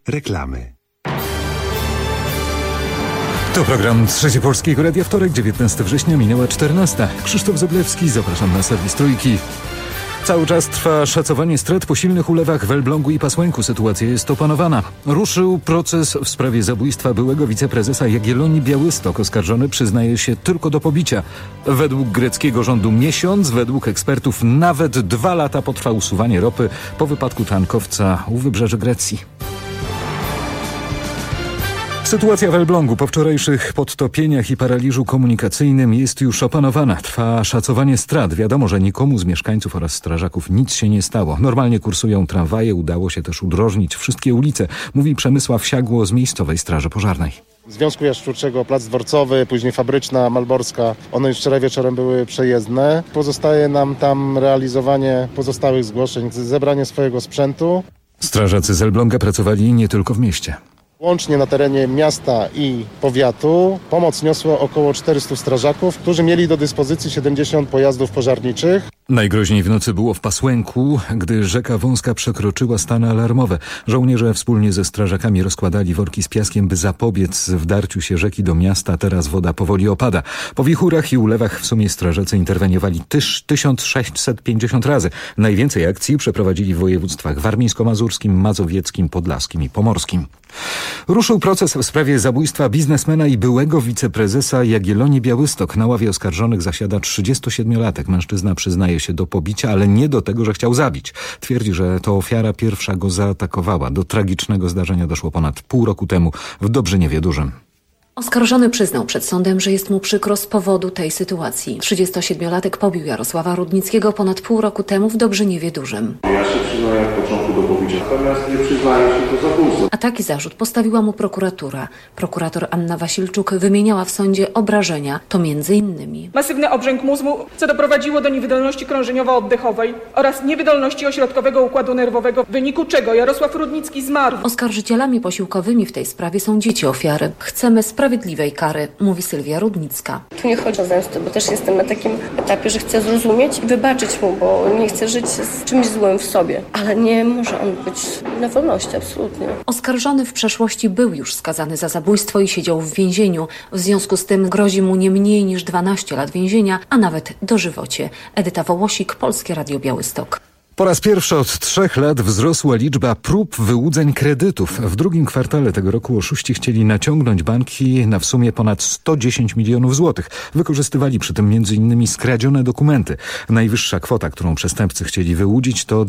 Reklamy. To program Trzeci Polskiego Radia, wtorek, 19 września, minęła 14. Krzysztof Zoblewski, zapraszam na serwis Trójki. Cały czas trwa szacowanie strat po silnych ulewach w Elblągu i Pasłęku. Sytuacja jest opanowana. Ruszył proces w sprawie zabójstwa byłego wiceprezesa Jagiellonii Białystok. Oskarżony przyznaje się tylko do pobicia. Według greckiego rządu miesiąc, według ekspertów nawet 2 lata potrwa usuwanie ropy po wypadku tankowca u wybrzeży Grecji. Sytuacja w Elblągu po wczorajszych podtopieniach i paraliżu komunikacyjnym jest już opanowana. Trwa szacowanie strat. Wiadomo, że nikomu z mieszkańców oraz strażaków nic się nie stało. Normalnie kursują tramwaje, udało się też udrożnić wszystkie ulice, mówi Przemysław Siagło z miejscowej Straży Pożarnej. Związku Jaszczurczego plac Dworcowy, później Fabryczna, Malborska. One już wczoraj wieczorem były przejezdne. Pozostaje nam tam realizowanie pozostałych zgłoszeń, zebranie swojego sprzętu. Strażacy z Elbląga pracowali nie tylko w mieście. Łącznie na terenie miasta i powiatu pomoc niosło około 400 strażaków, którzy mieli do dyspozycji 70 pojazdów pożarniczych. Najgroźniej w nocy było w Pasłęku, gdy rzeka Wąska przekroczyła stany alarmowe. Żołnierze wspólnie ze strażakami rozkładali worki z piaskiem, by zapobiec wdarciu się rzeki do miasta. Teraz woda powoli opada. Po wichurach i ulewach w sumie strażacy interweniowali 1650 razy. Najwięcej akcji przeprowadzili w województwach warmińsko-mazurskim, mazowieckim, podlaskim i pomorskim. Ruszył proces w sprawie zabójstwa biznesmena i byłego wiceprezesa Jagiellonii Białystok. Na ławie oskarżonych zasiada 37-latek. Mężczyzna przyznaje się do pobicia, ale nie do tego, że chciał zabić. Twierdzi, że to ofiara pierwsza go zaatakowała. Do tragicznego zdarzenia doszło ponad pół roku temu w Dobrzyniewie Dużym. Oskarżony przyznał przed sądem, że jest mu przykro z powodu tej sytuacji. 37-latek pobił Jarosława Rudnickiego ponad pół roku temu w Dobrzyniewie Dużym. Ja się przyznaję od początku do pobicia, natomiast nie przyznaję się do zabójstwa. A taki zarzut postawiła mu prokuratura. Prokurator Anna Wasilczuk wymieniała w sądzie obrażenia. To m.in. masywny obrzęk mózgu, co doprowadziło do niewydolności krążeniowo-oddechowej oraz niewydolności ośrodkowego układu nerwowego, w wyniku czego Jarosław Rudnicki zmarł. Oskarżycielami posiłkowymi w tej sprawie są dzieci ofiary. Chcemy sprawiedliwej kary, mówi Sylwia Rudnicka. Tu nie chodzi o zemstę, bo też jestem na takim etapie, że chcę zrozumieć i wybaczyć mu, bo nie chcę żyć z czymś złym w sobie. Ale nie może on być na wolności, absolutnie. Oskarżony w przeszłości był już skazany za zabójstwo i siedział w więzieniu. W związku z tym grozi mu nie mniej niż 12 lat więzienia, a nawet dożywocie. Edyta Wołosik, Polskie Radio Białystok. Po raz pierwszy od 3 lat wzrosła liczba prób wyłudzeń kredytów. W drugim kwartale tego roku oszuści chcieli naciągnąć banki na w sumie ponad 110 milionów złotych. Wykorzystywali przy tym m.in. skradzione dokumenty. Najwyższa kwota, którą przestępcy chcieli wyłudzić, to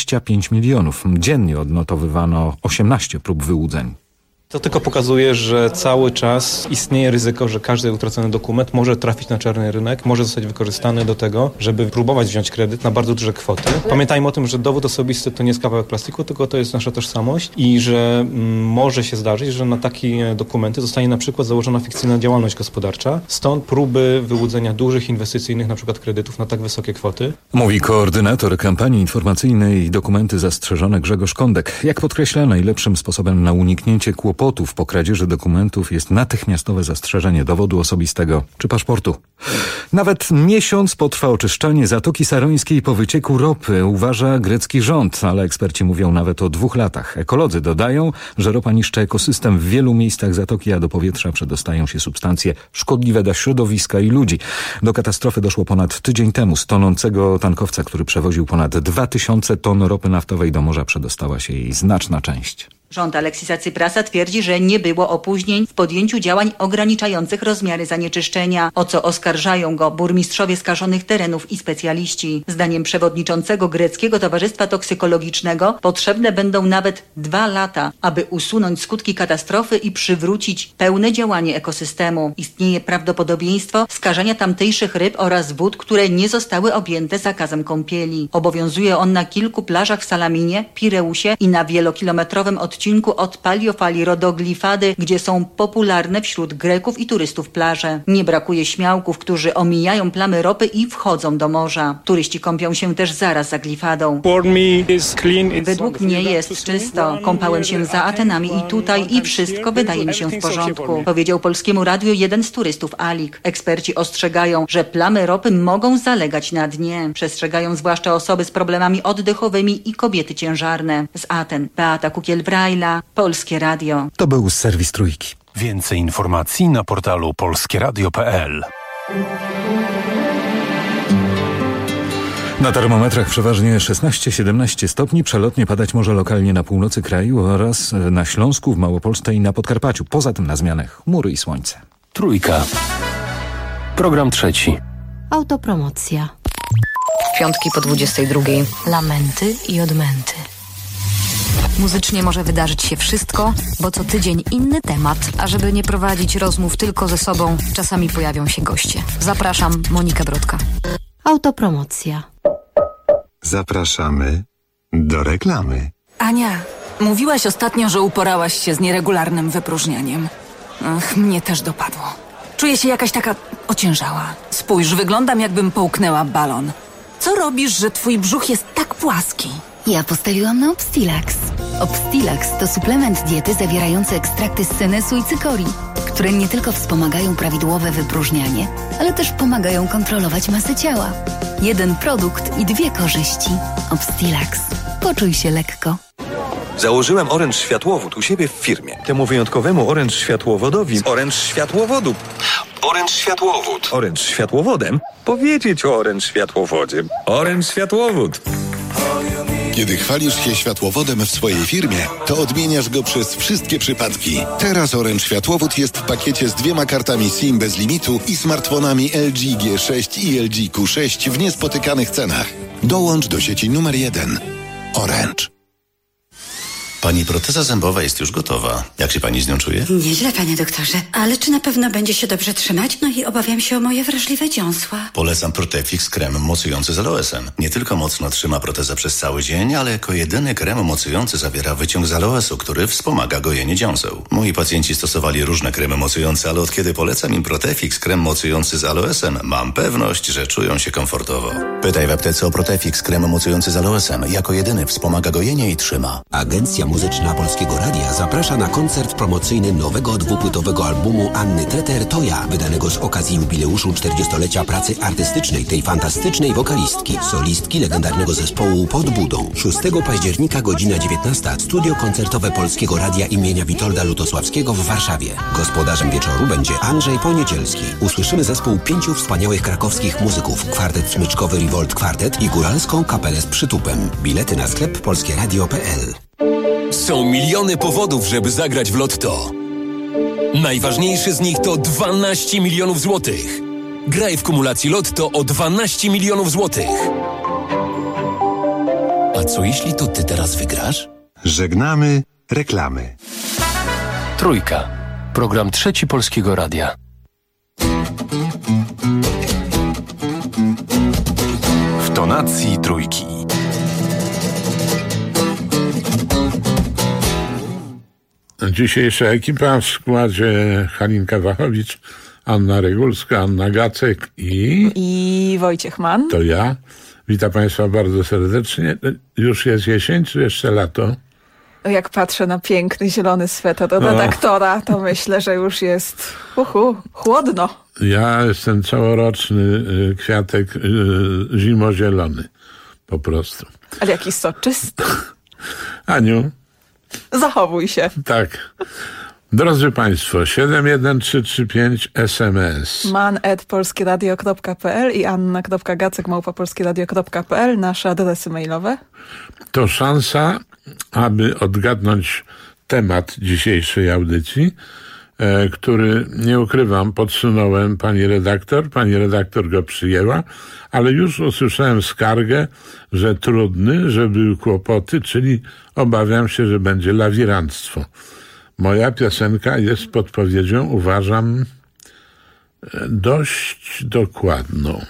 25 milionów. Dziennie odnotowywano 18 prób wyłudzeń. To tylko pokazuje, że cały czas istnieje ryzyko, że każdy utracony dokument może trafić na czarny rynek, może zostać wykorzystany do tego, żeby próbować wziąć kredyt na bardzo duże kwoty. Pamiętajmy o tym, że dowód osobisty to nie jest kawałek plastiku, tylko to jest nasza tożsamość i że może się zdarzyć, że na takie dokumenty zostanie na przykład założona fikcyjna działalność gospodarcza. Stąd próby wyłudzenia dużych inwestycyjnych, na przykład kredytów na tak wysokie kwoty. Mówi koordynator kampanii informacyjnej Dokumenty Zastrzeżone Grzegorz Kądek. Jak podkreśla, najlepszym sposobem na uniknięcie kłopotów po kradzieży dokumentów jest natychmiastowe zastrzeżenie dowodu osobistego czy paszportu. Nawet miesiąc potrwa oczyszczanie Zatoki Sarońskiej po wycieku ropy, uważa grecki rząd, ale eksperci mówią nawet o 2 latach. Ekolodzy dodają, że ropa niszczy ekosystem w wielu miejscach zatoki, a do powietrza przedostają się substancje szkodliwe dla środowiska i ludzi. Do katastrofy doszło ponad tydzień temu. Z tonącego tankowca, który przewoził ponad 2000 ton ropy naftowej, do morza przedostała się jej znaczna część. Rząd Aleksisa Tsiprasa twierdzi, że nie było opóźnień w podjęciu działań ograniczających rozmiary zanieczyszczenia, o co oskarżają go burmistrzowie skażonych terenów i specjaliści. Zdaniem przewodniczącego greckiego Towarzystwa Toksykologicznego potrzebne będą nawet 2 lata, aby usunąć skutki katastrofy i przywrócić pełne działanie ekosystemu. Istnieje prawdopodobieństwo skażenia tamtejszych ryb oraz wód, które nie zostały objęte zakazem kąpieli. Obowiązuje on na kilku plażach w Salaminie, Pireusie i na wielokilometrowym odcinku od Paliofali do Glifady, gdzie są popularne wśród Greków i turystów plaże. Nie brakuje śmiałków, którzy omijają plamy ropy i wchodzą do morza. Turyści kąpią się też zaraz za Glifadą. Według mnie jest czysto. Kąpałem się za Atenami i tutaj i wszystko wydaje mi się w porządku, powiedział Polskiemu Radiu jeden z turystów Alik. Eksperci ostrzegają, że plamy ropy mogą zalegać na dnie. Przestrzegają zwłaszcza osoby z problemami oddechowymi i kobiety ciężarne. Z Aten Beata Kukiel-Wraj, Rajla, Polskie Radio. To był serwis Trójki. Więcej informacji na portalu polskieradio.pl. Na termometrach przeważnie 16-17 stopni, przelotnie padać może lokalnie na północy kraju oraz na Śląsku, w Małopolsce i na Podkarpaciu. Poza tym na zmianę chmury i słońce. Trójka. Program trzeci. Autopromocja. Piątki po 22:00. Lamenty i odmęty. Muzycznie może wydarzyć się wszystko, bo co tydzień inny temat, a żeby nie prowadzić rozmów tylko ze sobą, czasami pojawią się goście. Zapraszam, Monika Brodka. Autopromocja. Zapraszamy do reklamy. Ania, mówiłaś ostatnio, że uporałaś się z nieregularnym wypróżnianiem. Ach, mnie też dopadło. Czuję się jakaś taka ociężała. Spójrz, wyglądam jakbym połknęła balon. Co robisz, że twój brzuch jest tak płaski? Ja postawiłam na Obstilax. Obstilax to suplement diety zawierający ekstrakty z senesu i cykorii, które nie tylko wspomagają prawidłowe wypróżnianie, ale też pomagają kontrolować masę ciała. Jeden produkt i 2 korzyści. Obstilax. Poczuj się lekko. Założyłem Orange Światłowód u siebie w firmie. Temu wyjątkowemu Orange Światłowodowi z Orange Światłowodu. Orange Światłowód. Orange Światłowodem? Powiedzieć o Orange Światłowodzie. Orange Światłowód. Kiedy chwalisz się światłowodem w swojej firmie, to odmieniasz go przez wszystkie przypadki. Teraz Orange Światłowód jest w pakiecie z 2 kartami SIM bez limitu i smartfonami LG G6 i LG Q6 w niespotykanych cenach. Dołącz do sieci numer 1. Orange. Pani proteza zębowa jest już gotowa. Jak się pani z nią czuje? Nieźle, panie doktorze. Ale czy na pewno będzie się dobrze trzymać? No i obawiam się o moje wrażliwe dziąsła. Polecam Protefix krem mocujący z aloesem. Nie tylko mocno trzyma protezę przez cały dzień, ale jako jedyny krem mocujący zawiera wyciąg z aloesu, który wspomaga gojenie dziąseł. Moi pacjenci stosowali różne kremy mocujące, ale od kiedy polecam im Protefix krem mocujący z aloesem, mam pewność, że czują się komfortowo. Pytaj w aptece o Protefix krem mocujący z aloesem. Jako jedyny wspomaga gojenie i trzyma. Agencja Muzyczna Polskiego Radia zaprasza na koncert promocyjny nowego 2-płytowego albumu Anny Treter Toja, wydanego z okazji jubileuszu 40-lecia pracy artystycznej tej fantastycznej wokalistki, solistki legendarnego zespołu Pod Budą. 6 października, godzina 19. Studio koncertowe Polskiego Radia imienia Witolda Lutosławskiego w Warszawie. Gospodarzem wieczoru będzie Andrzej Poniecielski. Usłyszymy zespół 5 wspaniałych krakowskich muzyków, kwartet smyczkowy Revolt Kwartet i góralską kapelę z przytupem. Bilety na sklep polskieradio.pl. Są miliony powodów, żeby zagrać w Lotto. Najważniejszy z nich to 12 milionów złotych. Graj w kumulacji Lotto o 12 milionów złotych. A co jeśli to ty teraz wygrasz? Żegnamy reklamy. Trójka. Program trzeci Polskiego Radia. W tonacji trójki. Dzisiejsza ekipa w składzie Halinka Wachowicz, Anna Regulska, Anna Gacek i Wojciech Mann. To ja. Witam Państwa bardzo serdecznie. Już jest jesień, czy jeszcze lato? Jak patrzę na piękny zielony sweter od redaktora, to myślę, że już jest chłodno. Ja jestem całoroczny kwiatek zimozielony. Po prostu. Ale jaki soczysty. Aniu. Zachowuj się. Tak. Drodzy Państwo, 71335 SMS. man@polskieradio.pl i anna.gacek@polskieradio.pl nasze adresy mailowe. To szansa, aby odgadnąć temat dzisiejszej audycji, który, nie ukrywam, podsunąłem pani redaktor. Pani redaktor go przyjęła, ale już usłyszałem skargę, że trudny, że były kłopoty, czyli obawiam się, że będzie lawirandztwo. Moja piosenka jest podpowiedzią, uważam, dość dokładną.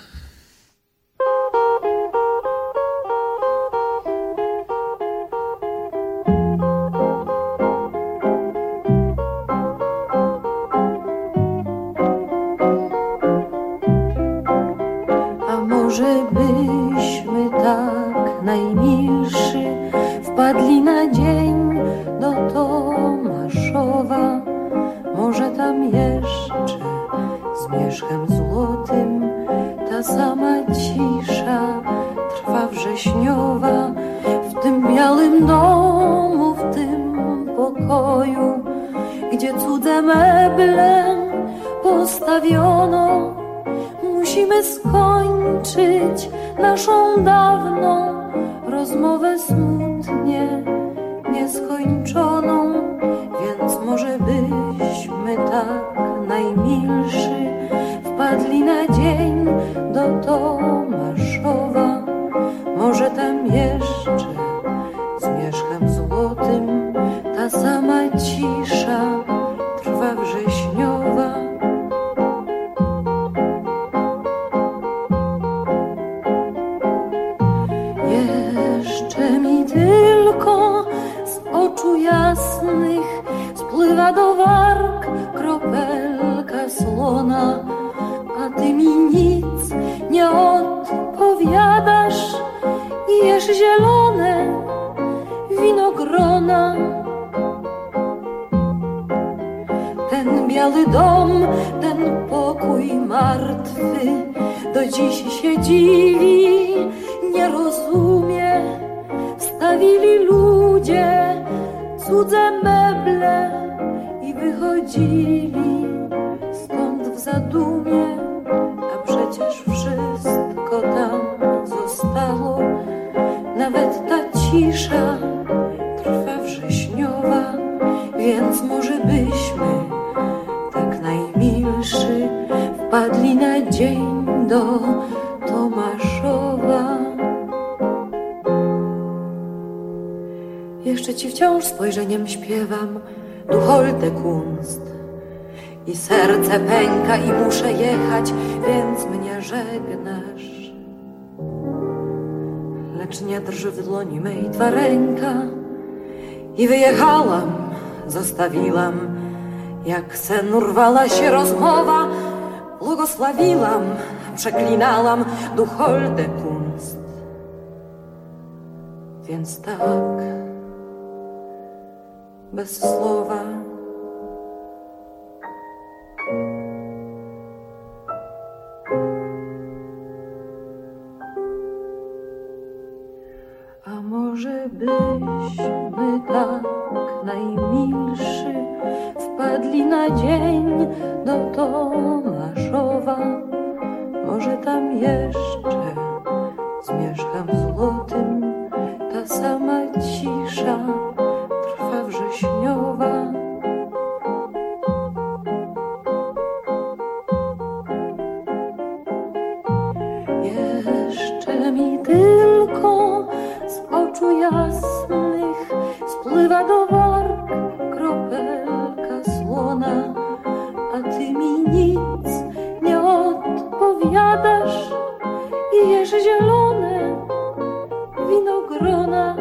Może byśmy tak najmilszy wpadli na dzień do Tomaszowa, może tam jeszcze z mieszkiem złotym ta pokoju, gdzie cudze meble postawiono. Musimy skończyć naszą dawną rozmowę smutnie nieskończoną, więc może byśmy tak najmilszy wpadli na dzień do Tomaszowa. Może tam jeszcze zmierzchem złotym ta sama cisza trwa wrześniowa. Jeszcze mi tylko z oczu jasnych spływa do warg kropelka słona, a ty mi nic nie odpowiadasz i jesz zielone winogrona. Ten biały dom, ten pokój martwy do dziś się dziwi, nie rozumie. Wstawili ludzie cudze meble i wychodzili stąd w zadumie, a przecież wszystko tam zostało. Nawet ta cisza trwa wrześniowa, więc może byśmy tak najmilszy wpadli na dzień do Tomaszowa. Jeszcze ci wciąż spojrzeniem śpiewam Du holte Kunst i serce pęka i muszę jechać, więc mnie żegnasz. Lecz nie drży w dłoni mej twa ręka i wyjechałam, zostawiłam, jak sen urwała się rozmowa. Błogosławiłam, przeklinałam Du holte Kunst. Więc tak, bez słowa. A może byśmy tak najmilszy wpadli na dzień do Tomaszowa. Może tam jeszcze zmierzchem złotym ta sama cisza trwa wrześniowa. Jeszcze mi tylko z oczu jasnych spływa do warg kropelka słona, a ty mi nic nie odpowiadasz i jesz zielone winogrona.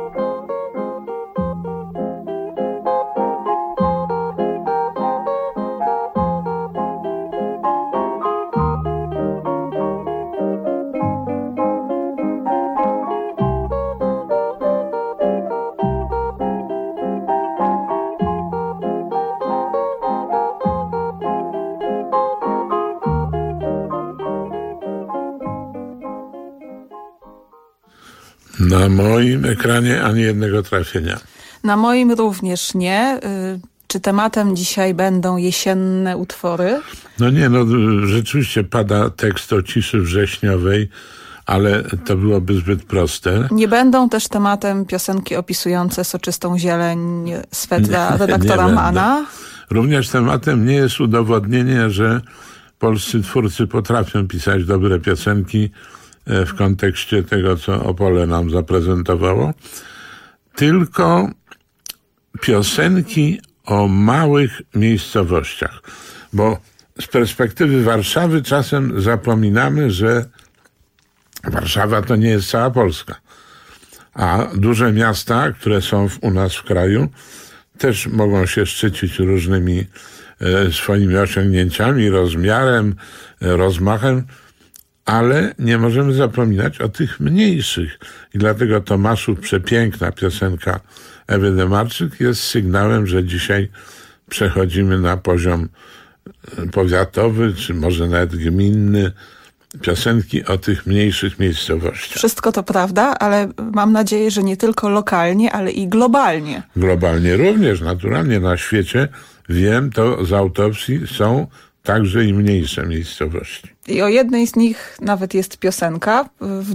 Na moim ekranie ani jednego trafienia. Na moim również nie. Czy tematem dzisiaj będą jesienne utwory? No nie, rzeczywiście pada tekst o ciszy wrześniowej, ale to byłoby zbyt proste. Nie będą też tematem piosenki opisujące soczystą zieleń swetra redaktora Mana? Również tematem nie jest udowodnienie, że polscy twórcy potrafią pisać dobre piosenki w kontekście tego, co Opole nam zaprezentowało, tylko piosenki o małych miejscowościach. Bo z perspektywy Warszawy czasem zapominamy, że Warszawa to nie jest cała Polska. A duże miasta, które są u nas w kraju, też mogą się szczycić różnymi swoimi osiągnięciami, rozmiarem, rozmachem, ale nie możemy zapominać o tych mniejszych. I dlatego Tomaszów przepiękna piosenka Ewy Demarczyk jest sygnałem, że dzisiaj przechodzimy na poziom powiatowy, czy może nawet gminny, piosenki o tych mniejszych miejscowościach. Wszystko to prawda, ale mam nadzieję, że nie tylko lokalnie, ale i globalnie. Globalnie również, naturalnie na świecie, wiem, to z autopsji są także i mniejsze miejscowości. I o jednej z nich nawet jest piosenka. W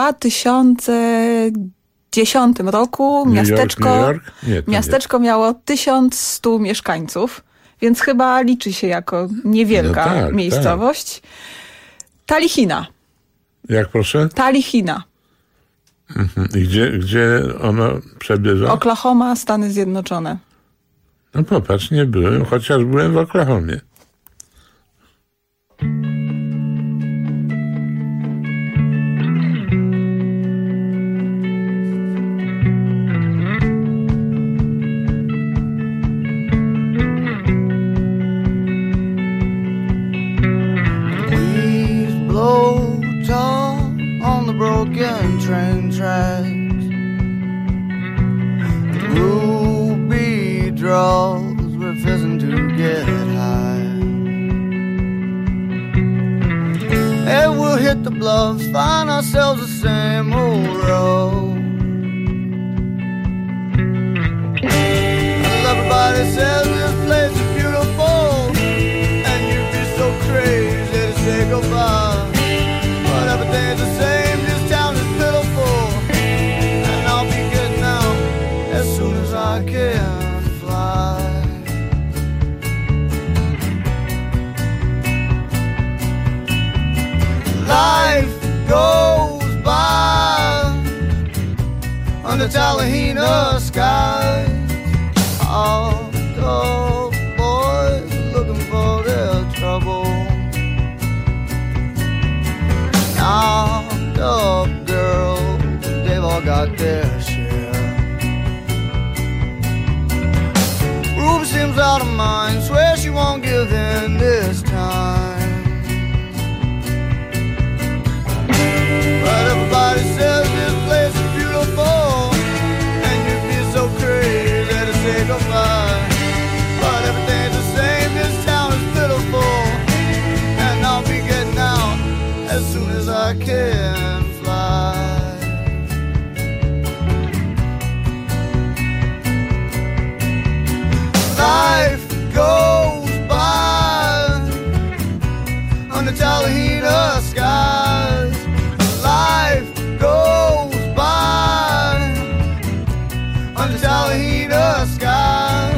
2010 roku miasteczko miało 1100 mieszkańców, więc chyba liczy się jako niewielka miejscowość. Tak. Talihina. Jak proszę? Talihina. I gdzie ono przebierze? Oklahoma, Stany Zjednoczone. No popatrz, nie byłem, chociaż byłem w Oklahomie. Broken train tracks, ruby draws, we're fizzing to get high. And we'll hit the bluffs, find ourselves the same old road. Everybody says this place is beautiful, and you'd be so crazy to say goodbye. But everything's the same. I can fly. Life goes by under Talihina skies. All the boys looking for their trouble. Now the girls, they've all got their share. Seems out of mind, swear she won't give in this time. But everybody says this place is beautiful, and you'd be so crazy to say goodbye. But everything's the same, this town is pitiful, and I'll be getting out as soon as I can fly. Life goes by under Talihina skies. Life goes by under Talihina skies.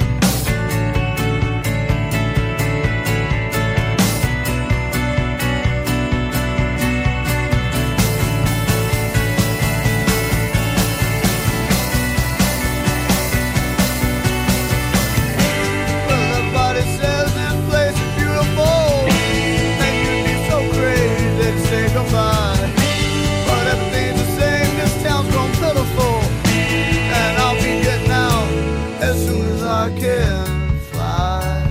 But everything's the same, this town's grown pitiful, and I'll be getting out as soon as I can fly.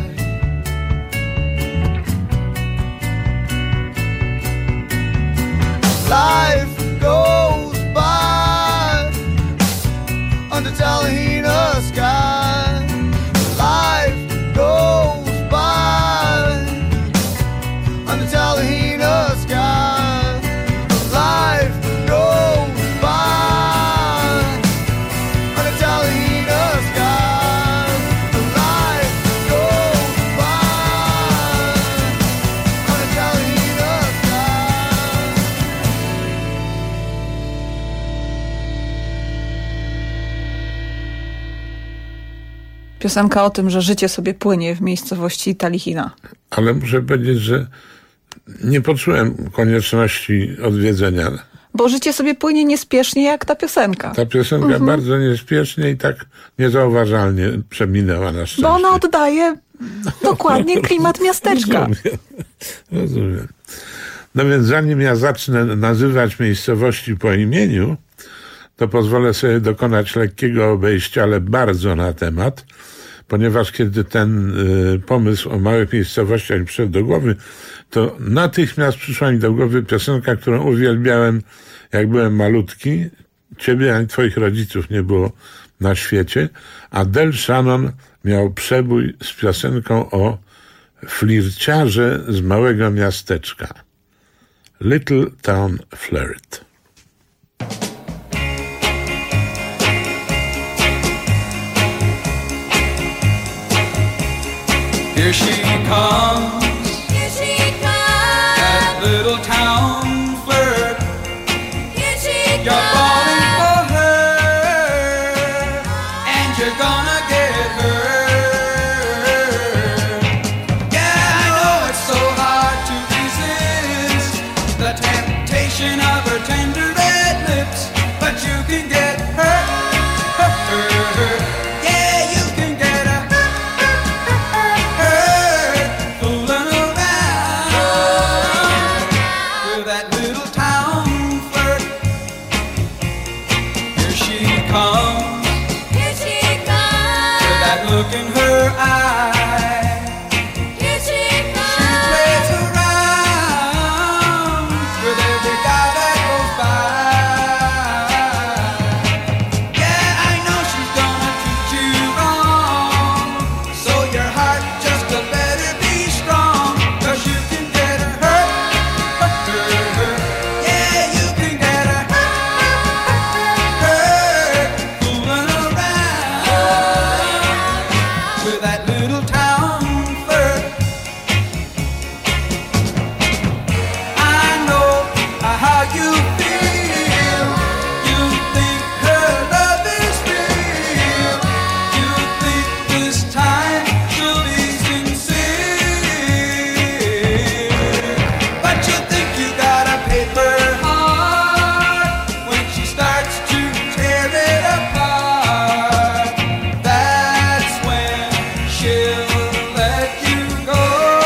Life goes by under Talihina skies. Life goes by under Talihina skies. Piosenka o tym, że życie sobie płynie w miejscowości Talihina. Ale muszę powiedzieć, że nie poczułem konieczności odwiedzenia. Bo życie sobie płynie niespiesznie jak ta piosenka. Ta piosenka bardzo niespiesznie i tak niezauważalnie przeminęła na szczęście. Bo ona oddaje dokładnie klimat miasteczka. Rozumiem. No więc zanim ja zacznę nazywać miejscowości po imieniu, to pozwolę sobie dokonać lekkiego obejścia, ale bardzo na temat, ponieważ kiedy ten pomysł o małych miejscowościach mi przyszedł do głowy, to natychmiast przyszła mi do głowy piosenka, którą uwielbiałem, jak byłem malutki. Ciebie ani twoich rodziców nie było na świecie, a Del Shannon miał przebój z piosenką o flirciarze z małego miasteczka. Little Town Flirt. Here she comes. Here she comes. That little town flirt. Here she comes. You're falling for her, and you're gonna get hurt. Yeah, I know it's so hard to resist the temptation of her tender red lips, but you can get hurt. Yeah, you can get hurt. Look in her eye. Here she comes. She plays around with every guy that goes by. Yeah, I know she's gonna treat you wrong, so your heart just better be strong, 'cause you can get hurt. Yeah, you can get hurt. Fooling around with that little town flirt. I know how you feel. You think her love is real. You think this time she'll be sincere. But you think you got a paper heart when she starts to tear it apart. That's when she'll let you go.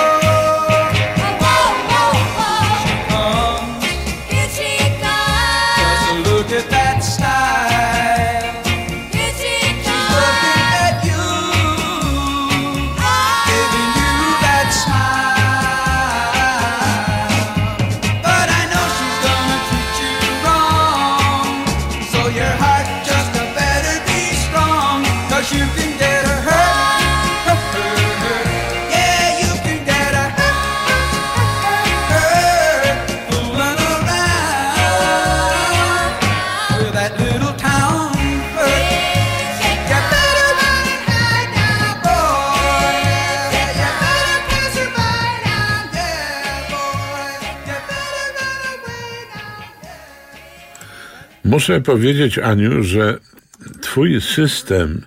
She comes. Here she comes. Just look at that style. Here she comes. She's looking at you, giving you that smile. But I know she's gonna treat you wrong, so your heart just better be strong, 'cause you can get hurt. Yeah, you can get hurt. Fooling around with that little town flirt. You better run and hide now, boy. You better pass her by now, yeah, boy. You better run away now. Muszę powiedzieć, Aniu, że twój system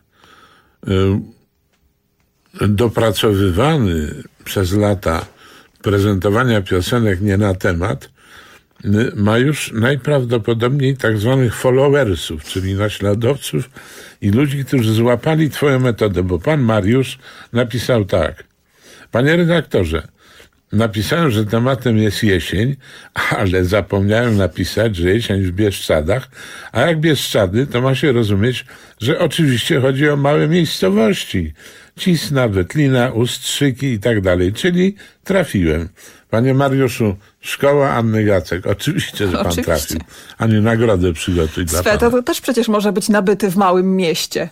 dopracowywany przez lata prezentowania piosenek nie na temat ma już najprawdopodobniej tak zwanych followersów, czyli naśladowców i ludzi, którzy złapali twoją metodę, bo pan Mariusz napisał tak: panie redaktorze, napisałem, że tematem jest jesień, ale zapomniałem napisać, że jesień w Bieszczadach, a jak Bieszczady, to ma się rozumieć, że oczywiście chodzi o małe miejscowości. Cisna, Wetlina, Ustrzyki i tak dalej, czyli trafiłem. Panie Mariuszu, szkoła Anny Gacek. Oczywiście, że pan trafił. Aniu, nagrodę przygotuj dla pana. To też przecież może być nabyty w małym mieście.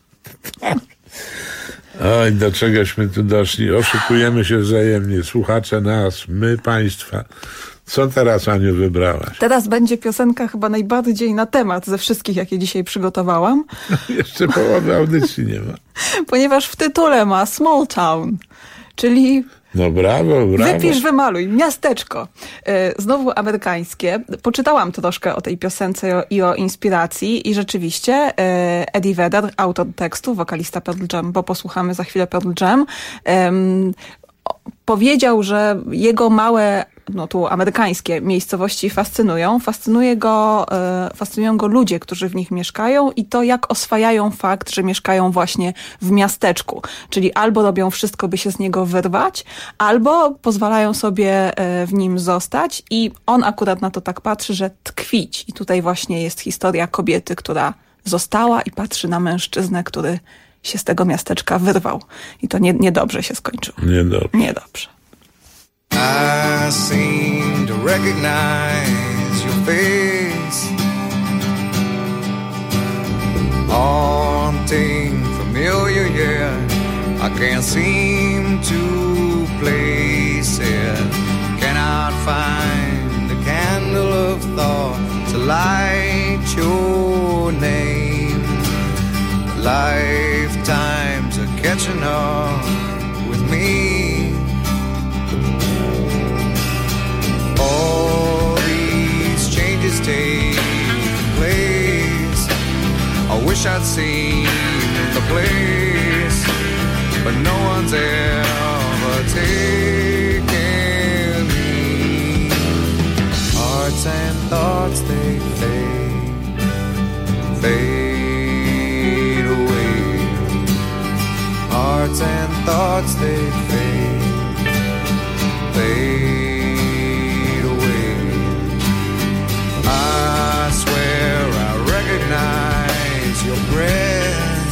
Oj, do czegośmy tu doszli. Oszukujemy się wzajemnie. Słuchacze nas, my państwa. Co teraz, Aniu, wybrałaś? Teraz będzie piosenka chyba najbardziej na temat ze wszystkich, jakie dzisiaj przygotowałam. Jeszcze połowy audycji nie ma. Ponieważ w tytule ma Small Town, czyli... No brawo, brawo. Wypisz, wymaluj. Miasteczko. Znowu amerykańskie. Poczytałam troszkę o tej piosence i o inspiracji i rzeczywiście Eddie Vedder, autor tekstu, wokalista Pearl Jam, bo posłuchamy za chwilę Pearl Jam, powiedział, że jego małe, no tu amerykańskie miejscowości fascynują go ludzie, którzy w nich mieszkają i to, jak oswajają fakt, że mieszkają właśnie w miasteczku. Czyli albo robią wszystko, by się z niego wyrwać, albo pozwalają sobie w nim zostać i on akurat na to tak patrzy, że tkwić. I tutaj właśnie jest historia kobiety, która została i patrzy na mężczyznę, który się z tego miasteczka wyrwał. I to niedobrze się skończyło. Niedobrze. I seem to recognize your face, haunting, familiar, yeah. I can't seem to place it, cannot find the thought to light your name. Lifetimes are catching up with me. All these changes take place. I wish I'd seen the place, but no one's ever taken me. Hearts and thoughts, they fade away. Hearts and thoughts, they fade away. I swear I recognize your breath.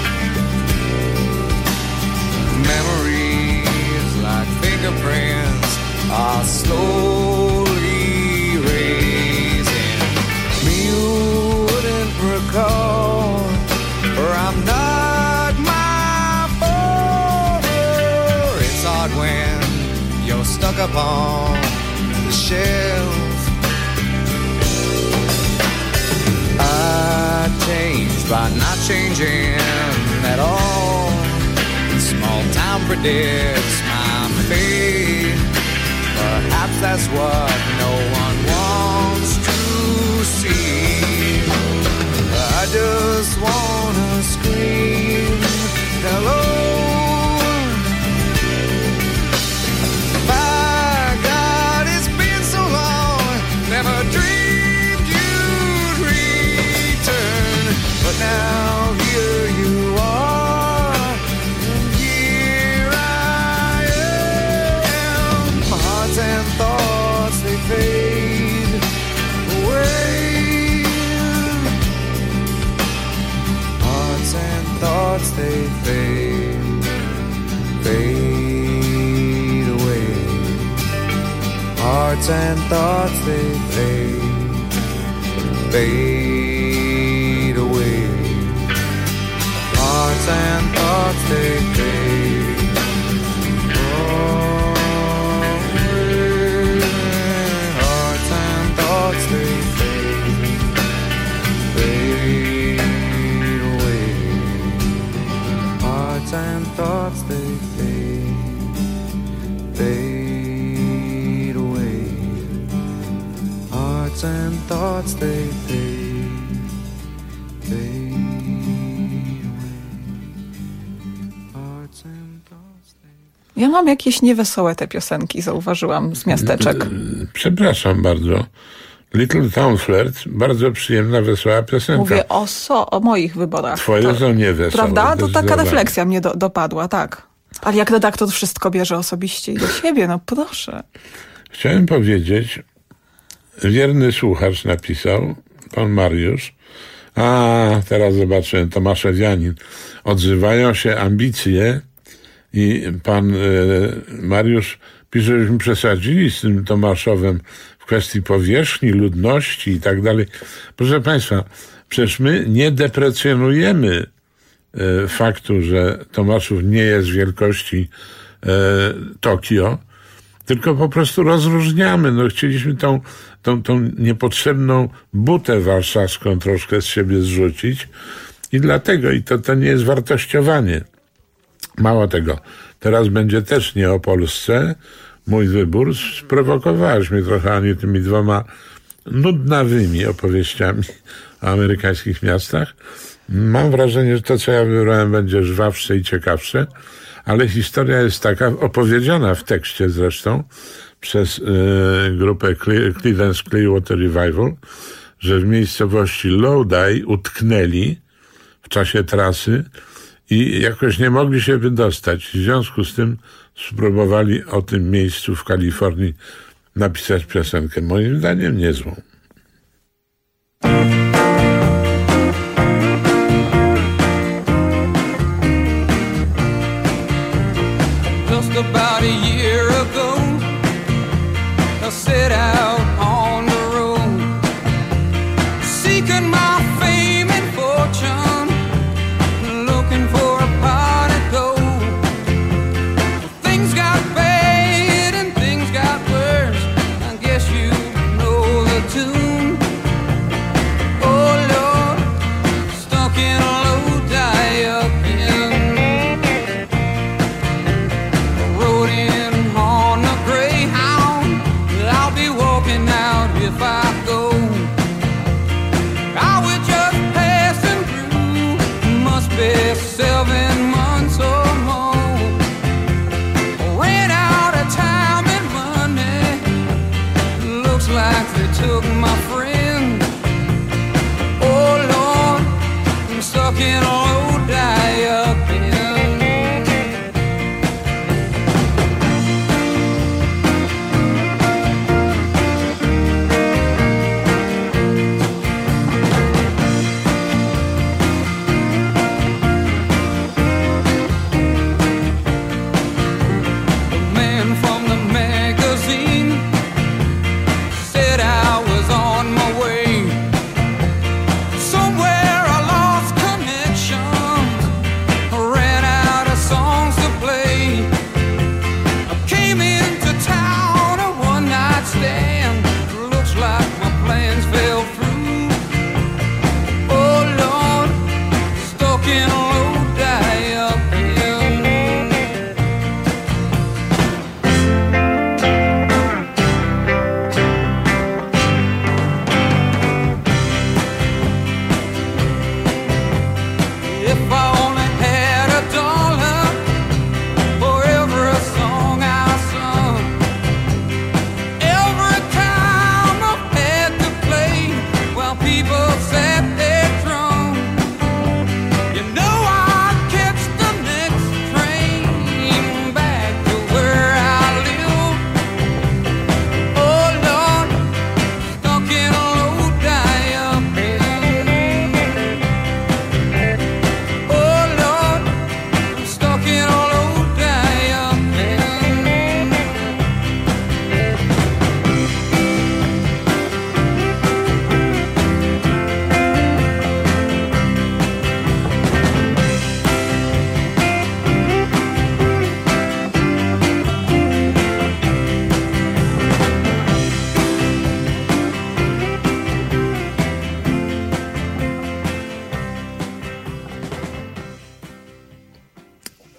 Memories like fingerprints are slowly erasing. Me you wouldn't recall, or I'm not my border. It's hard when you're stuck upon the shelf. I changed by not changing at all. Small town predicts my fate. Perhaps that's what no one wants to see. I just wanna scream hello. My God, it's been so long. Never dreamed you'd return, but now here you are, and here I am. My hearts and thoughts, they fade away. Hearts and thoughts, they fade away. Hearts and thoughts, they fade away. Hearts and thoughts, they fade away. Hearts and thoughts, they fade away. Hearts and thoughts, they fade away. Hearts and thoughts, they fade away. Hearts and thoughts, Ja mam jakieś niewesołe te piosenki, zauważyłam, z miasteczek. Przepraszam bardzo. Little Town Flirt, bardzo przyjemna, wesoła piosenka. Mówię o moich wyborach. Twoje są niewesołe. Prawda? To taka refleksja mnie dopadła, tak. Ale jak redaktor wszystko bierze osobiście i do siebie, no proszę. Chciałem powiedzieć, wierny słuchacz napisał, pan Mariusz, teraz zobaczyłem, Tomaszewianin, odzywają się ambicje i pan Mariusz pisze, żeśmy przesadzili z tym Tomaszowem w kwestii powierzchni, ludności i tak dalej. Proszę państwa, przecież my nie deprecjonujemy faktu, że Tomaszów nie jest wielkości Tokio, tylko po prostu rozróżniamy. No, chcieliśmy tą niepotrzebną butę warszawską troszkę z siebie zrzucić i dlatego, i to nie jest wartościowanie. Mało tego, teraz będzie też nie o Polsce mój wybór. Sprowokowałeś mnie trochę, Aniu, tymi dwoma nudnawymi opowieściami o amerykańskich miastach. Mam wrażenie, że to, co ja wybrałem, będzie żwawsze i ciekawsze, ale historia jest taka, opowiedziana w tekście zresztą przez grupę Creedence Clearwater Revival, że w miejscowości Lodi utknęli w czasie trasy i jakoś nie mogli się wydostać. W związku z tym spróbowali o tym miejscu w Kalifornii napisać piosenkę. Moim zdaniem niezłą. Just about a year ago, I set out on the road, seeking my fame and fortune, looking for a pot of gold. Things got bad and things got worse, I guess you know the tune.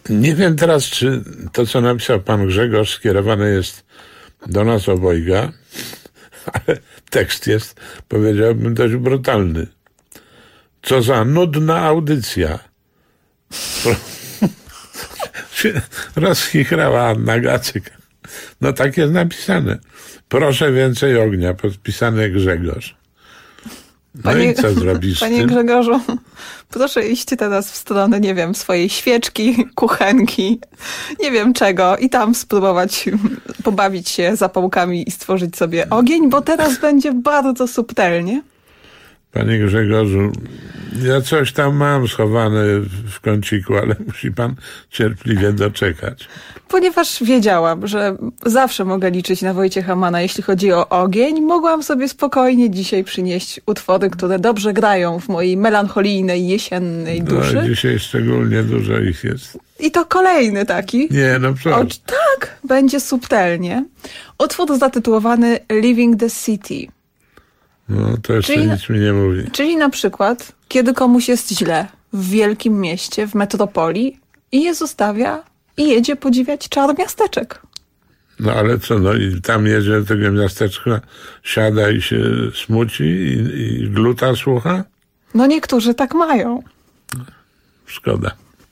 Nie wiem teraz, czy to, co napisał pan Grzegorz, skierowane jest do nas obojga, ale tekst jest, powiedziałbym, dość brutalny. Co za nudna audycja. Rozchichrała Anna Gacyk. No tak jest napisane. Proszę więcej ognia, podpisane Grzegorz. No i co zrobisz? Panie Grzegorzu, proszę iść teraz w stronę, nie wiem, swojej świeczki, kuchenki, nie wiem czego i tam spróbować pobawić się zapałkami i stworzyć sobie ogień, bo teraz będzie bardzo subtelnie. Panie Grzegorzu, ja coś tam mam schowane w kąciku, ale musi pan cierpliwie doczekać. Ponieważ wiedziałam, że zawsze mogę liczyć na Wojciecha Manna, jeśli chodzi o ogień, mogłam sobie spokojnie dzisiaj przynieść utwory, które dobrze grają w mojej melancholijnej, jesiennej duszy. No, dzisiaj szczególnie dużo ich jest. I to kolejny taki. Nie, no co? Tak, będzie subtelnie. Utwór zatytułowany Leaving the City. No, to jeszcze nic mi nie mówi. Czyli na przykład, kiedy komuś jest źle w wielkim mieście, w metropolii i je zostawia i jedzie podziwiać czar miasteczek. No ale co, no i tam jedzie do tego miasteczka, siada i się smuci i gluta słucha? No niektórzy tak mają. Szkoda.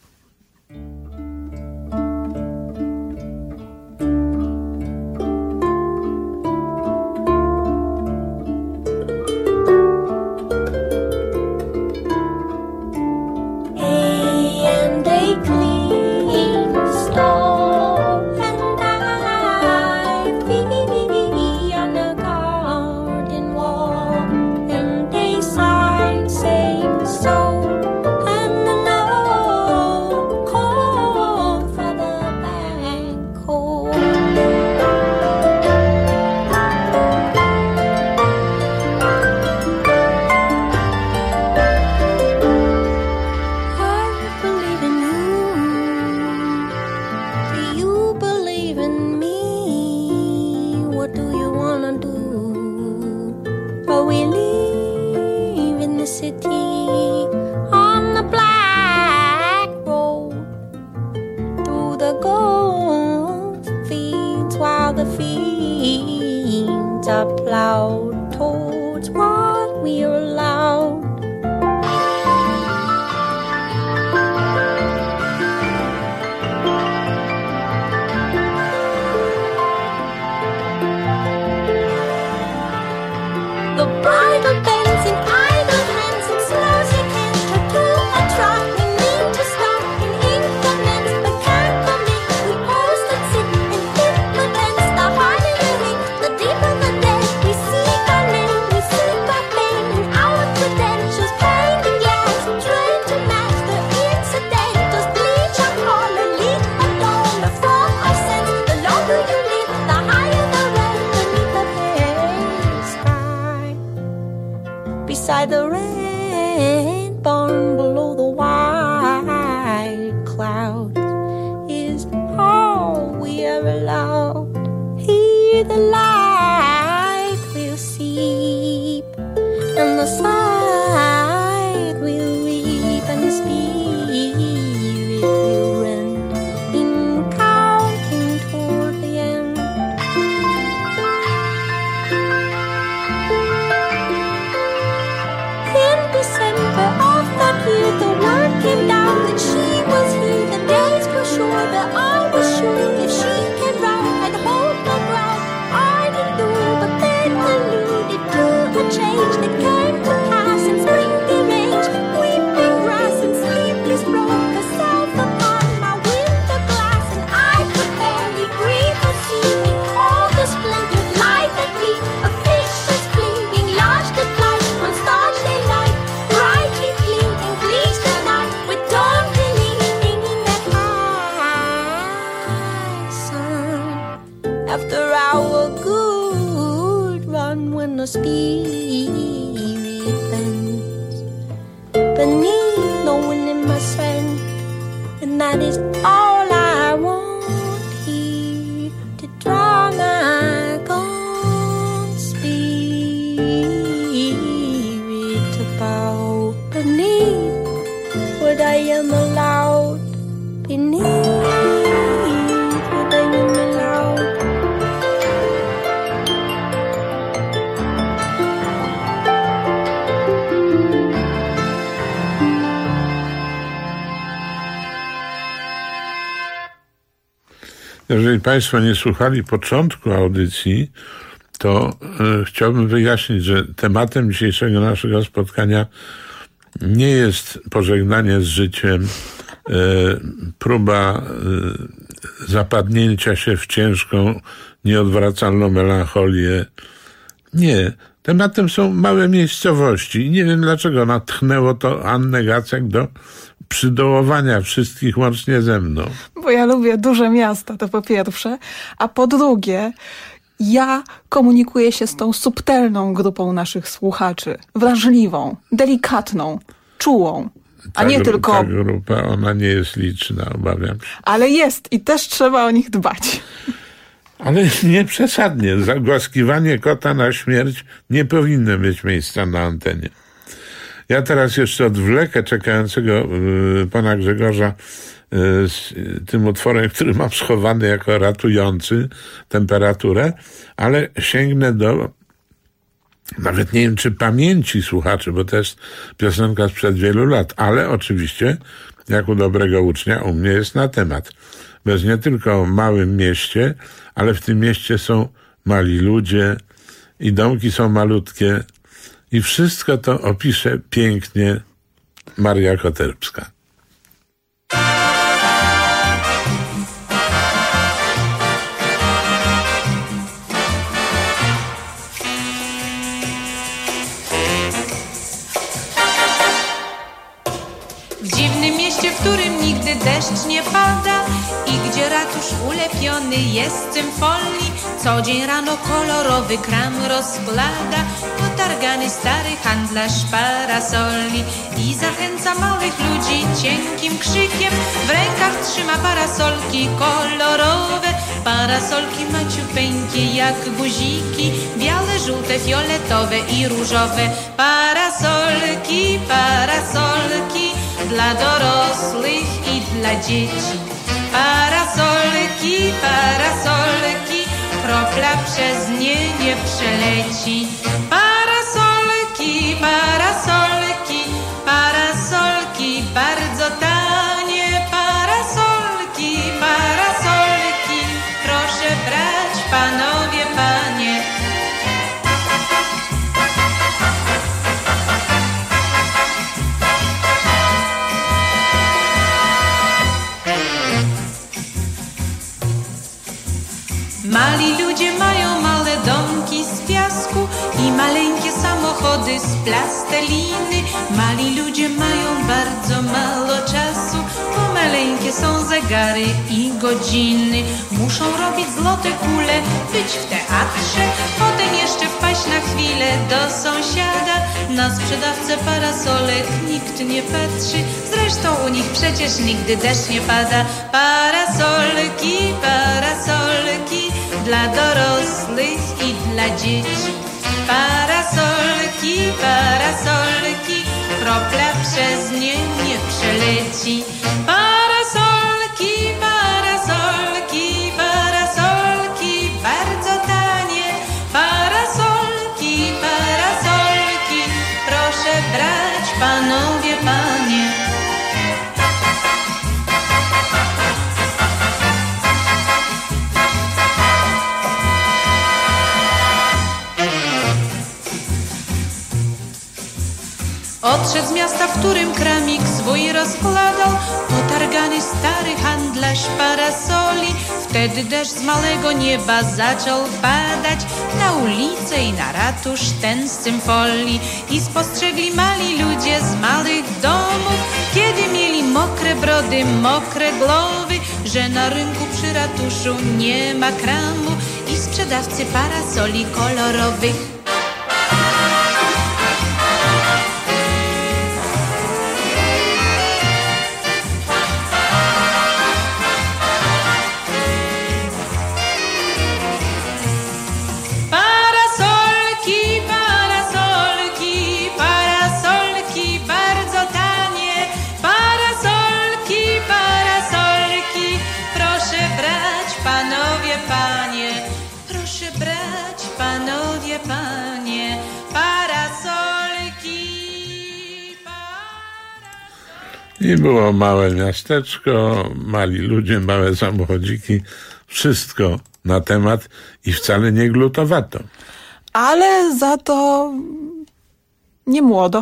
Beside the red barn below the white clouds is all we ever loved. Here the light will seep and the sight will weep and the spirit will rend in counting toward the end. December of that year, the word came down that she was here. The days were sure that I was sure if she came round, I'd hold my ground. I didn't know, but then alluded to a change that came to pass in spring deranged, weeping grass and sleepless broke herself upon my window glass, and I could barely breathe or see all the splendored light that beat, a fish that's gleaming, large that flies on starry daylight. After our good run, when the spirit bends beneath the wind in my sand, and that is all I want here, to draw my gone spirit to bow beneath what I am allowed beneath. Jeżeli Państwo nie słuchali początku audycji, to chciałbym wyjaśnić, że tematem dzisiejszego naszego spotkania nie jest pożegnanie z życiem, próba zapadnięcia się w ciężką, nieodwracalną melancholię. Nie. Tematem są małe miejscowości i nie wiem dlaczego natchnęło to Annę Gacek do przydołowania wszystkich łącznie ze mną. Bo ja lubię duże miasta, to po pierwsze, a po drugie, ja komunikuję się z tą subtelną grupą naszych słuchaczy, wrażliwą, delikatną, czułą, a nie tylko... Ta grupa, ona nie jest liczna, obawiam się. Ale jest i też trzeba o nich dbać. Ale nie przesadnie. Zagłaskiwanie kota na śmierć nie powinno mieć miejsca na antenie. Ja teraz jeszcze odwlekę czekającego pana Grzegorza z tym utworem, który mam schowany jako ratujący temperaturę, ale sięgnę do, nawet nie wiem czy pamięci słuchaczy, bo to jest piosenka sprzed wielu lat, ale oczywiście, jak u dobrego ucznia, u mnie jest na temat. Bo jest nie tylko o małym mieście, ale w tym mieście są mali ludzie i domki są malutkie i wszystko to opisze pięknie Maria Koterbska. W dziwnym mieście, w którym nigdy deszcz nie pada i gdzie ratusz ulepiony jest symfonii, co dzień rano kolorowy kram rozkłada, potargany stary handlarz parasoli i zachęca małych ludzi cienkim krzykiem. W rękach trzyma parasolki kolorowe, parasolki maciupeńkie jak guziki, białe, żółte, fioletowe i różowe. Parasolki, parasolki, dla dorosłych i dla dzieci. Parasolki, parasolki, kropla przez nie nie przeleci. Parasolki, parasolki, parasolki, bardzo tanie. Parasolki, parasolki, proszę brać, panowie, panie. Mali ludzie mają małe domki z piasku i maleńkie samochody z plasteliny. Mali ludzie mają bardzo mało czasu, bo maleńkie są zegary i godziny. Muszą robić złote kule, być w teatrze, potem jeszcze wpaść na chwilę do sąsiada. Na sprzedawcę parasolek nikt nie patrzy, zresztą u nich przecież nigdy deszcz nie pada. Parasolki, parasolki, dla dorosłych i dla dzieci. Parasolki, parasolki, kropla przez nie nie przeleci. Parasolki, parasolki, parasolki, bardzo tanie. Parasolki, parasolki, proszę brać, panowie, panie. Odszedł z miasta, w którym kramik swój rozkładał, potargany stary handlarz parasoli. Wtedy deszcz z małego nieba zaczął padać na ulicę i na ratusz ten z symfolii. I spostrzegli mali ludzie z małych domów, kiedy mieli mokre brody, mokre głowy, że na rynku przy ratuszu nie ma kramu i sprzedawcy parasoli kolorowych. I było małe miasteczko, mali ludzie, małe samochodziki, wszystko na temat i wcale nie glutowato. Ale za to nie młodo.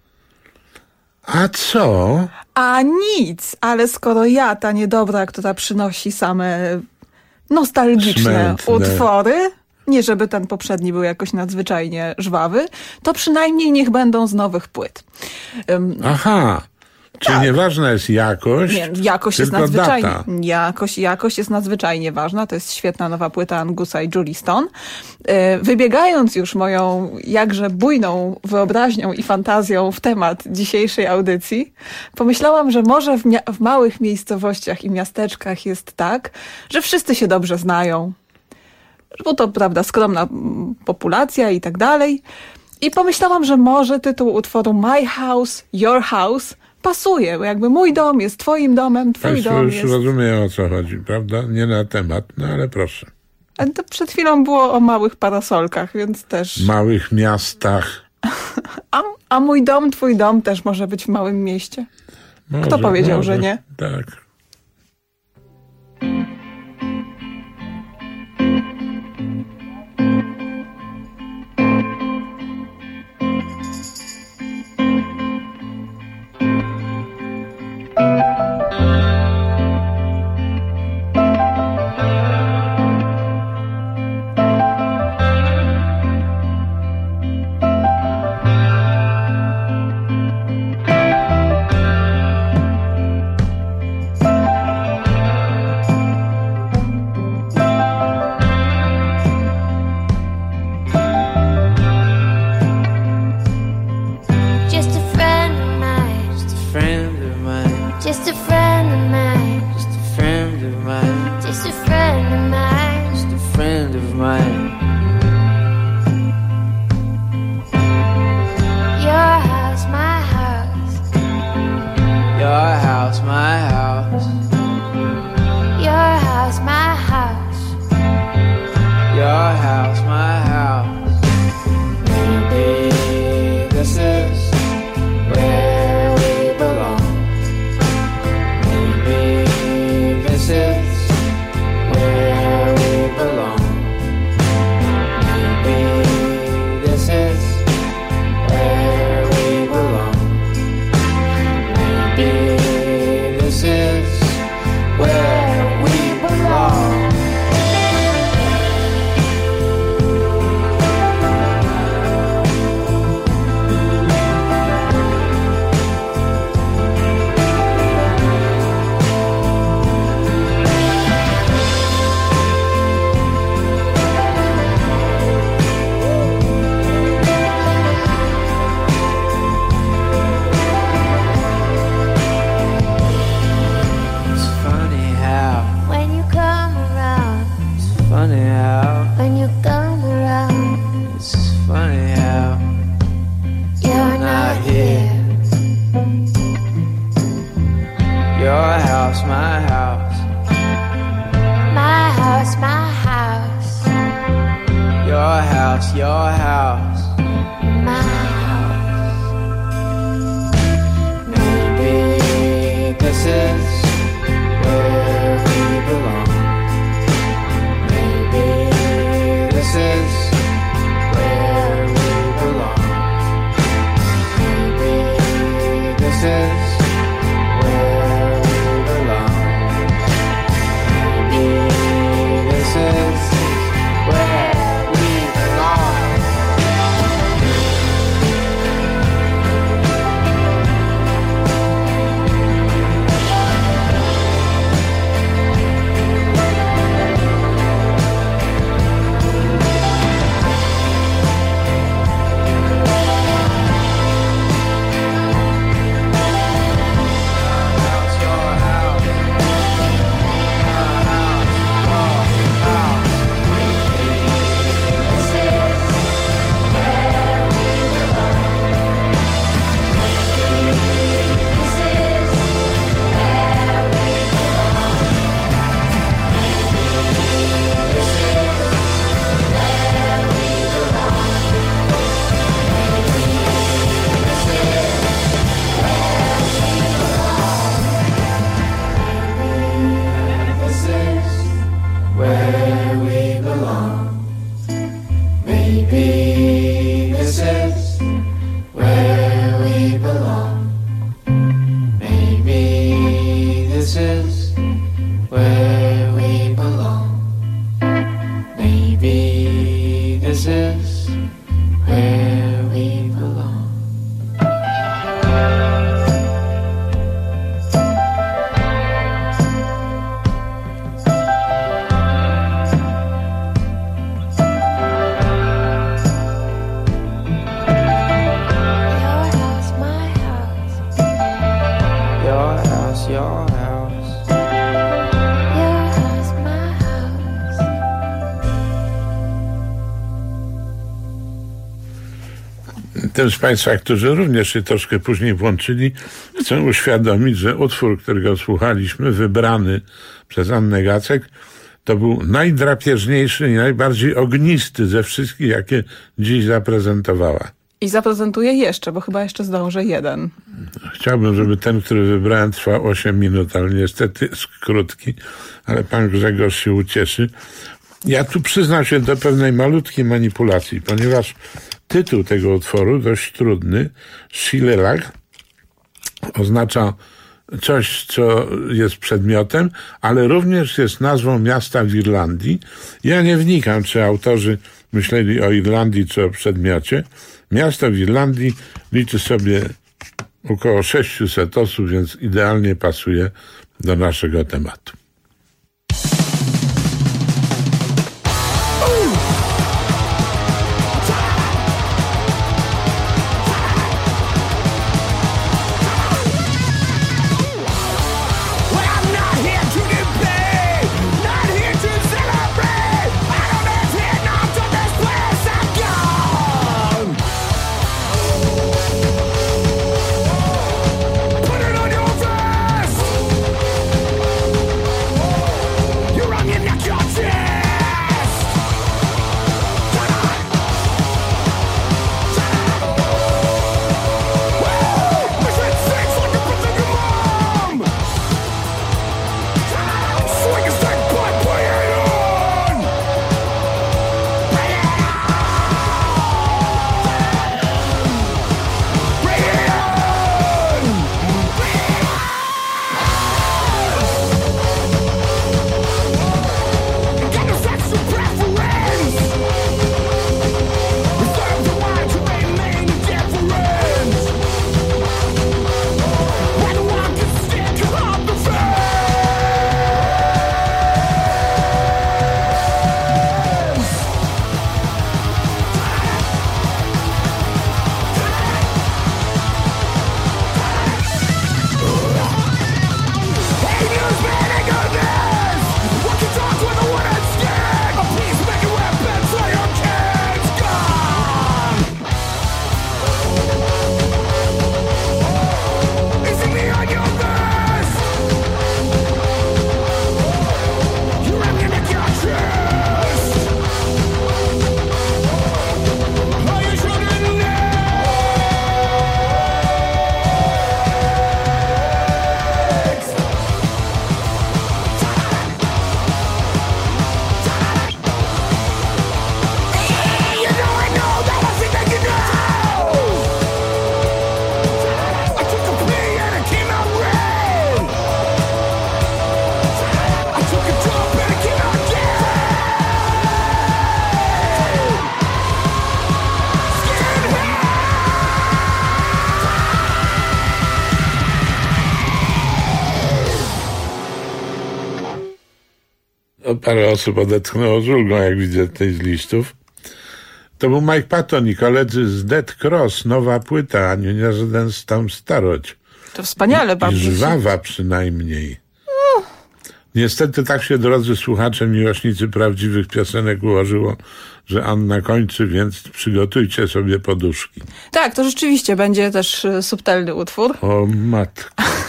A co? A nic, ale skoro ja, ta niedobra, która przynosi same nostalgiczne Smętne. utwory, nie żeby ten poprzedni był jakoś nadzwyczajnie żwawy, to przynajmniej niech będą z nowych płyt. Aha, czyli nieważna jest jakość, Nie, jakość jest tylko nadzwyczajnie. data. Jakość jest nadzwyczajnie ważna. To jest świetna nowa płyta Angusa i Julie Stone. Wybiegając już moją jakże bujną wyobraźnią i fantazją w temat dzisiejszej audycji, pomyślałam, że może w małych miejscowościach i miasteczkach jest tak, że wszyscy się dobrze znają. Bo to, prawda, skromna populacja i tak dalej. I pomyślałam, że może tytuł utworu My House, Your House pasuje, bo jakby mój dom jest twoim domem, twój Państwo dom już jest... rozumieją, o co chodzi, prawda? Nie na temat, no ale proszę. Ale to przed chwilą było o małych parasolkach, więc też... W małych miastach. A mój dom, twój dom też może być w małym mieście. Kto powiedział, że nie? Tak. Just a friend of mine. Just a friend of mine. Just a friend of mine. Just a friend of mine. Just a friend of mine. Just a friend of mine. Your house, my house. Your house, my house. Your house, my house. Your house, my house. Maybe this is where we belong. Maybe this is where we belong. Maybe this is where we belong. Maybe this is where we belong. It's funny how, When you come around, it's funny how, when you come around, it's funny how you're not here. your house, my house, My house, my house. your house, your house. My Maybe this is where we belong. Maybe this is where we belong. Maybe this is where we belong. Maybe this is where we belong. tym z Państwa, którzy również się troszkę później włączyli, chcę uświadomić, że utwór, którego słuchaliśmy, wybrany przez Annę Gacek, to był najdrapieżniejszy i najbardziej ognisty ze wszystkich, jakie dziś zaprezentowała. I zaprezentuję jeszcze, bo chyba jeszcze zdążę jeden. Chciałbym, żeby ten, który wybrałem, trwał 8 minut, ale niestety jest krótki, ale pan Grzegorz się ucieszy. Ja tu przyznam się do pewnej malutkiej manipulacji, ponieważ tytuł tego utworu, dość trudny, Shillelagh, oznacza coś, co jest przedmiotem, ale również jest nazwą miasta w Irlandii. Ja nie wnikam, czy autorzy myśleli o Irlandii, czy o przedmiocie. Miasto w Irlandii liczy sobie około 600 osób, więc idealnie pasuje do naszego tematu. Parę osób odetchnęło z ulgą, jak widzę tej z listów. To był Mike Patton i koledzy z Dead Cross, nowa płyta, a nie żaden tam starość. To wspaniale, bardzo. I żwawa przynajmniej. Niestety tak się, drodzy słuchacze, miłośnicy prawdziwych piosenek ułożyło, że Anna kończy, więc przygotujcie sobie poduszki. Tak, to rzeczywiście będzie też subtelny utwór. O matko.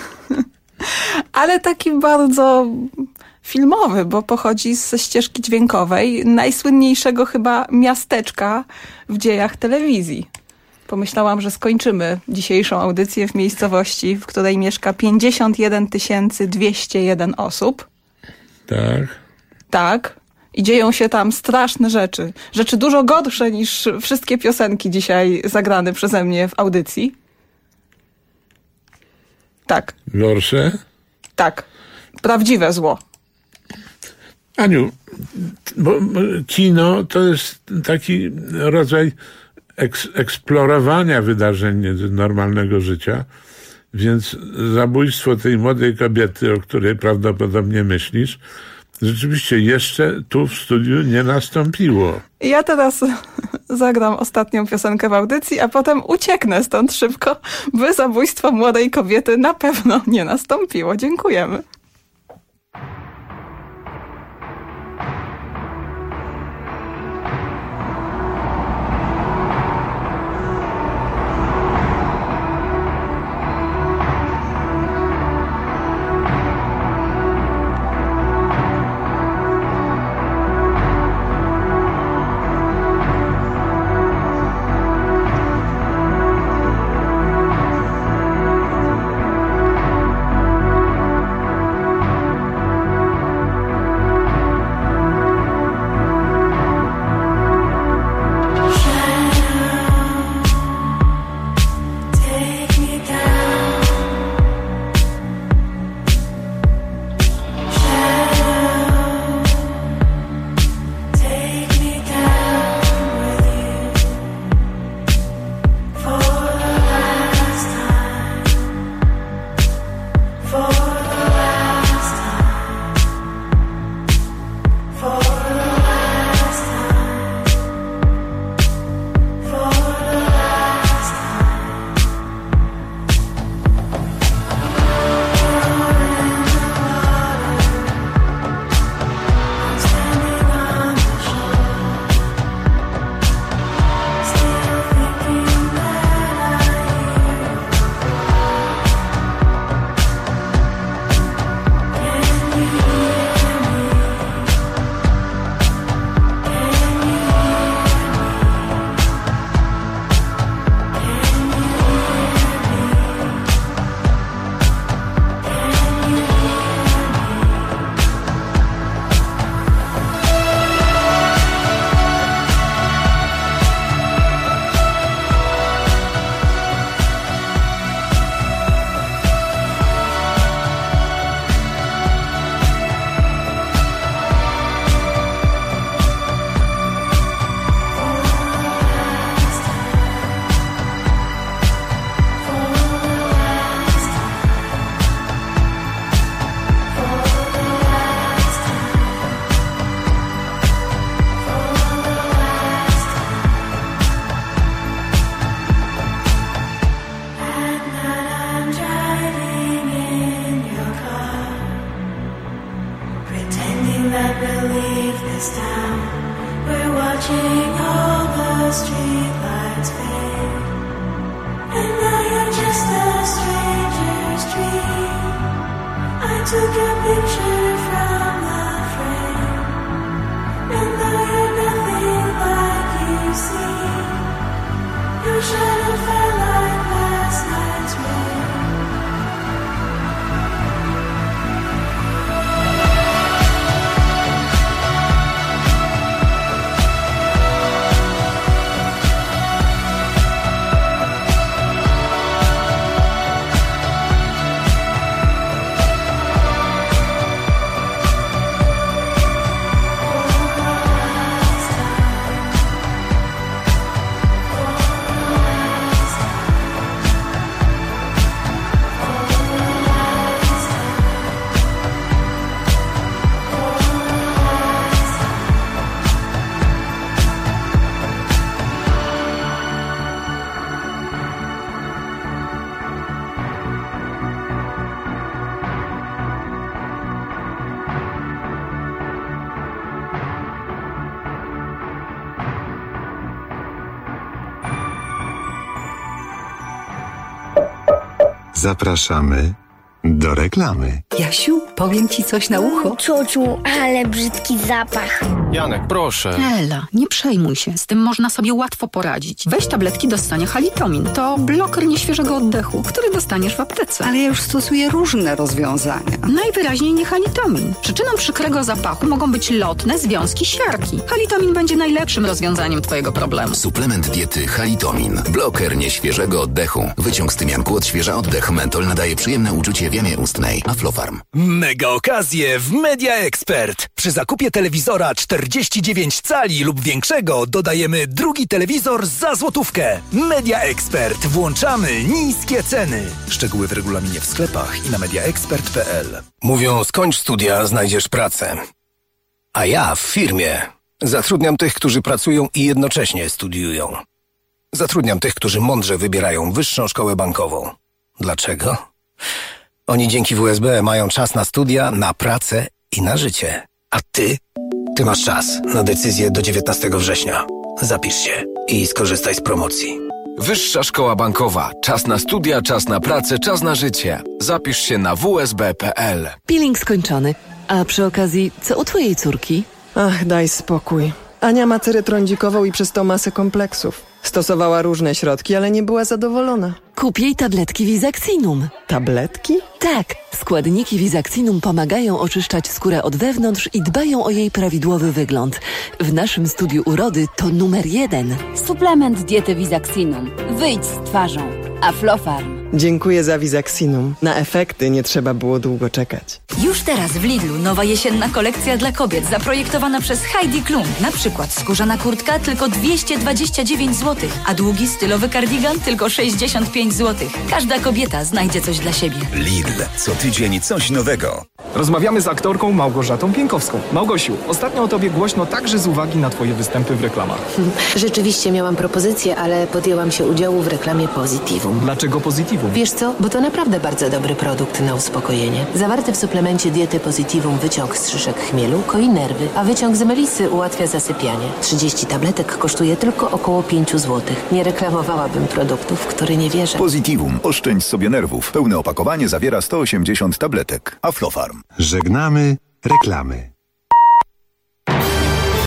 Ale taki bardzo filmowy, bo pochodzi ze ścieżki dźwiękowej najsłynniejszego chyba miasteczka w dziejach telewizji. Pomyślałam, że skończymy dzisiejszą audycję w miejscowości, w której mieszka 51 201 osób. Tak. Tak. I dzieją się tam straszne rzeczy. Rzeczy dużo gorsze niż wszystkie piosenki dzisiaj zagrane przeze mnie w audycji. Tak. Gorsze? Tak. Prawdziwe zło. Aniu, bo kino to jest taki rodzaj eksplorowania wydarzeń normalnego życia, więc zabójstwo tej młodej kobiety, o której prawdopodobnie myślisz, rzeczywiście jeszcze tu w studiu nie nastąpiło. Ja teraz zagram ostatnią piosenkę w audycji, a potem ucieknę stąd szybko, by zabójstwo młodej kobiety na pewno nie nastąpiło. Dziękujemy. never leave this town. We're watching all the streetlights fade, and now you're just a stranger's dream. I took your picture from the frame, and though you're nothing like you seem, your shadow fell like last night's rain. Zapraszamy do reklamy. Jasiu, powiem ci coś na ucho. Ciociu, ale brzydki zapach. Janek, proszę. Ela, nie przejmuj się, z tym można sobie łatwo poradzić. Weź tabletki do ssania Halitomin. To bloker nieświeżego oddechu, który dostaniesz w aptece. Ale ja już stosuję różne rozwiązania. Najwyraźniej nie Halitomin. Przyczyną przykrego zapachu mogą być lotne związki siarki. Halitomin będzie najlepszym rozwiązaniem twojego problemu. Suplement diety Halitomin. Bloker nieświeżego oddechu. Wyciąg z tymianku odświeża oddech. Mentol nadaje przyjemne uczucie w jamie ustnej. Aflofarm. Mega okazje w Media Expert. Przy zakupie telewizora 49 cali lub większego dodajemy drugi telewizor za złotówkę. Media Expert. Włączamy niskie ceny. Szczegóły w regulaminie w sklepach i na mediaexpert.pl. Mówią, skończ studia, znajdziesz pracę. A ja w firmie zatrudniam tych, którzy pracują i jednocześnie studiują. Zatrudniam tych, którzy mądrze wybierają wyższą szkołę bankową. Dlaczego? Oni dzięki WSB mają czas na studia, na pracę i na życie. A ty? Ty masz czas na decyzję do 19 września. Zapisz się i skorzystaj z promocji. Wyższa szkoła bankowa. Czas na studia, czas na pracę, czas na życie. Zapisz się na wsb.pl. Peeling skończony. A przy okazji, co u twojej córki? Ach, daj spokój. Ania ma cerę trądzikową i przez to masę kompleksów. Stosowała różne środki, ale nie była zadowolona. Kup jej tabletki Visaxinum. Tabletki? Tak, składniki Visaxinum pomagają oczyszczać skórę od wewnątrz i dbają o jej prawidłowy wygląd. W naszym studiu urody to numer 1. Suplement diety Visaxinum. Wyjdź z twarzą. Aflofarm. Dziękuję za Visaxinum. Na efekty nie trzeba było długo czekać. Już teraz w Lidlu nowa jesienna kolekcja dla kobiet zaprojektowana przez Heidi Klum. Na przykład skórzana kurtka tylko 229 zł, a długi stylowy kardigan tylko 65 zł. Każda kobieta znajdzie coś dla siebie. Lidl. Co tydzień coś nowego. Rozmawiamy z aktorką Małgorzatą Pienkowską. Małgosiu, ostatnio o tobie głośno także z uwagi na twoje występy w reklamach. Rzeczywiście miałam propozycję, ale podjęłam się udziału w reklamie Positivum. Dlaczego Positivum? Wiesz co? Bo to naprawdę bardzo dobry produkt na uspokojenie. Zawarty w suplemencie diety Positivum wyciąg z szyszek chmielu koi nerwy, a wyciąg z melisy ułatwia zasypianie. 30 tabletek kosztuje tylko około 5 zł. Nie reklamowałabym produktów, w które nie wierzę. Positivum. Oszczędź sobie nerwów. Pełne opakowanie zawiera 180 tabletek. Aflofarm. Żegnamy reklamy.